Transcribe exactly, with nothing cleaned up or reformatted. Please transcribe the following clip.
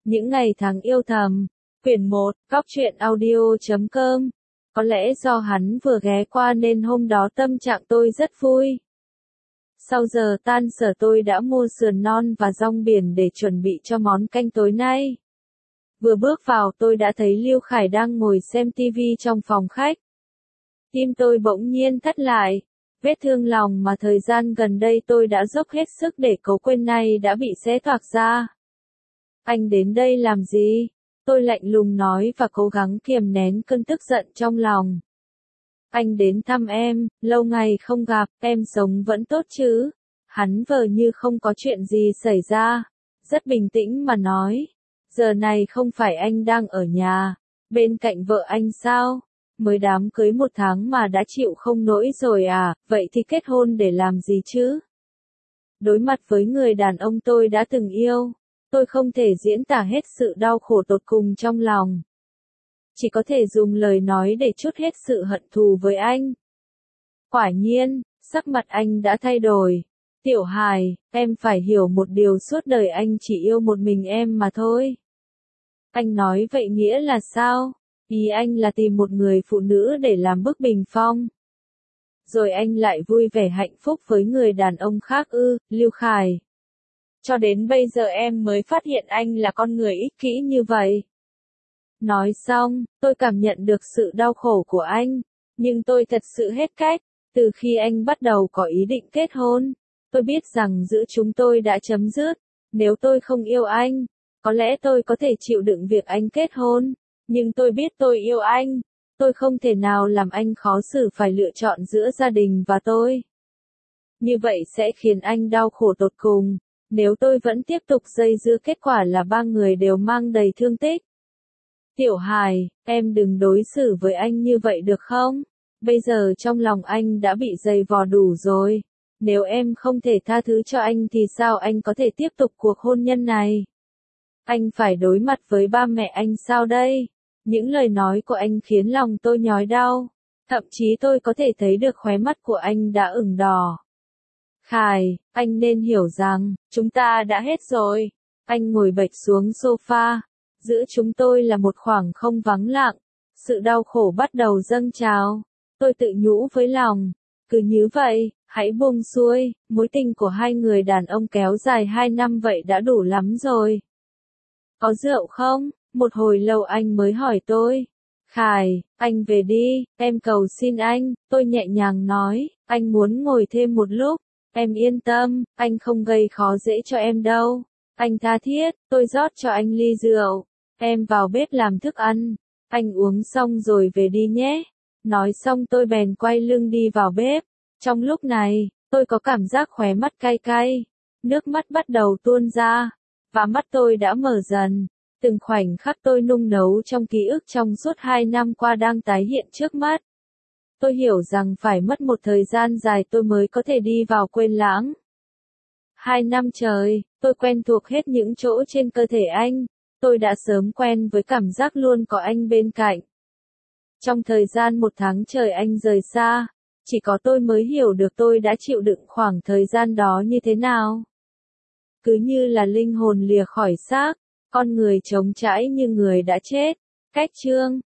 Những ngày tháng yêu thầm, quyển một, góc truyện audio chấm com. Có lẽ do hắn vừa ghé qua nên hôm đó tâm trạng tôi rất vui. Sau giờ tan sở tôi đã mua sườn non và rong biển để chuẩn bị cho món canh tối nay. Vừa bước vào tôi đã thấy Lưu Khải đang ngồi xem tivi trong phòng khách. Tim tôi bỗng nhiên thắt lại. Vết thương lòng mà thời gian gần đây tôi đã dốc hết sức để cố quên nay đã bị xé toạc ra. Anh đến đây làm gì? Tôi lạnh lùng nói và cố gắng kiềm nén cơn tức giận trong lòng. Anh đến thăm em, lâu ngày không gặp, em sống vẫn tốt chứ? Hắn vờ như không có chuyện gì xảy ra. Rất bình tĩnh mà nói. Giờ này không phải anh đang ở nhà, bên cạnh vợ anh sao? Mới đám cưới một tháng mà đã chịu không nổi rồi à, vậy thì kết hôn để làm gì chứ? Đối mặt với người đàn ông tôi đã từng yêu, tôi không thể diễn tả hết sự đau khổ tột cùng trong lòng. Chỉ có thể dùng lời nói để trút hết sự hận thù với anh. Quả nhiên, sắc mặt anh đã thay đổi. Tiểu Hài, em phải hiểu một điều, suốt đời anh chỉ yêu một mình em mà thôi. Anh nói vậy nghĩa là sao? Ý anh là tìm một người phụ nữ để làm bức bình phong. Rồi anh lại vui vẻ hạnh phúc với người đàn ông khác ư, Lưu Khải. Cho đến bây giờ em mới phát hiện anh là con người ích kỷ như vậy. Nói xong, tôi cảm nhận được sự đau khổ của anh, nhưng tôi thật sự hết cách. Từ khi anh bắt đầu có ý định kết hôn, tôi biết rằng giữa chúng tôi đã chấm dứt. Nếu tôi không yêu anh, có lẽ tôi có thể chịu đựng việc anh kết hôn. Nhưng tôi biết tôi yêu anh, tôi không thể nào làm anh khó xử phải lựa chọn giữa gia đình và tôi. Như vậy sẽ khiến anh đau khổ tột cùng. Nếu tôi vẫn tiếp tục dây dưa, kết quả là ba người đều mang đầy thương tích. Tiểu Hài, em đừng đối xử với anh như vậy được không? Bây giờ trong lòng anh đã bị dày vò đủ rồi. Nếu em không thể tha thứ cho anh thì sao anh có thể tiếp tục cuộc hôn nhân này? Anh phải đối mặt với ba mẹ anh sao đây? Những lời nói của anh khiến lòng tôi nhói đau. Thậm chí tôi có thể thấy được khóe mắt của anh đã ửng đỏ. Khải, anh nên hiểu rằng, chúng ta đã hết rồi. Anh ngồi bệt xuống sofa. Giữa chúng tôi là một khoảng không vắng lặng. Sự đau khổ bắt đầu dâng trào. Tôi tự nhủ với lòng. Cứ như vậy, hãy buông xuôi. Mối tình của hai người đàn ông kéo dài hai năm vậy đã đủ lắm rồi. Có rượu không? Một hồi lâu anh mới hỏi tôi. Khải, anh về đi, em cầu xin anh, tôi nhẹ nhàng nói, anh muốn ngồi thêm một lúc. Em yên tâm, anh không gây khó dễ cho em đâu. Anh tha thiết, tôi rót cho anh ly rượu. Em vào bếp làm thức ăn. Anh uống xong rồi về đi nhé. Nói xong tôi bèn quay lưng đi vào bếp. Trong lúc này, tôi có cảm giác khóe mắt cay cay. Nước mắt bắt đầu tuôn ra. Và mắt tôi đã mở dần. Từng khoảnh khắc tôi nung nấu trong ký ức trong suốt hai năm qua đang tái hiện trước mắt. Tôi hiểu rằng phải mất một thời gian dài tôi mới có thể đi vào quên lãng. Hai năm trời, tôi quen thuộc hết những chỗ trên cơ thể anh. Tôi đã sớm quen với cảm giác luôn có anh bên cạnh. Trong thời gian một tháng trời anh rời xa, chỉ có tôi mới hiểu được tôi đã chịu đựng khoảng thời gian đó như thế nào. Cứ như là linh hồn lìa khỏi xác, con người trống trải như người đã chết. Cách chương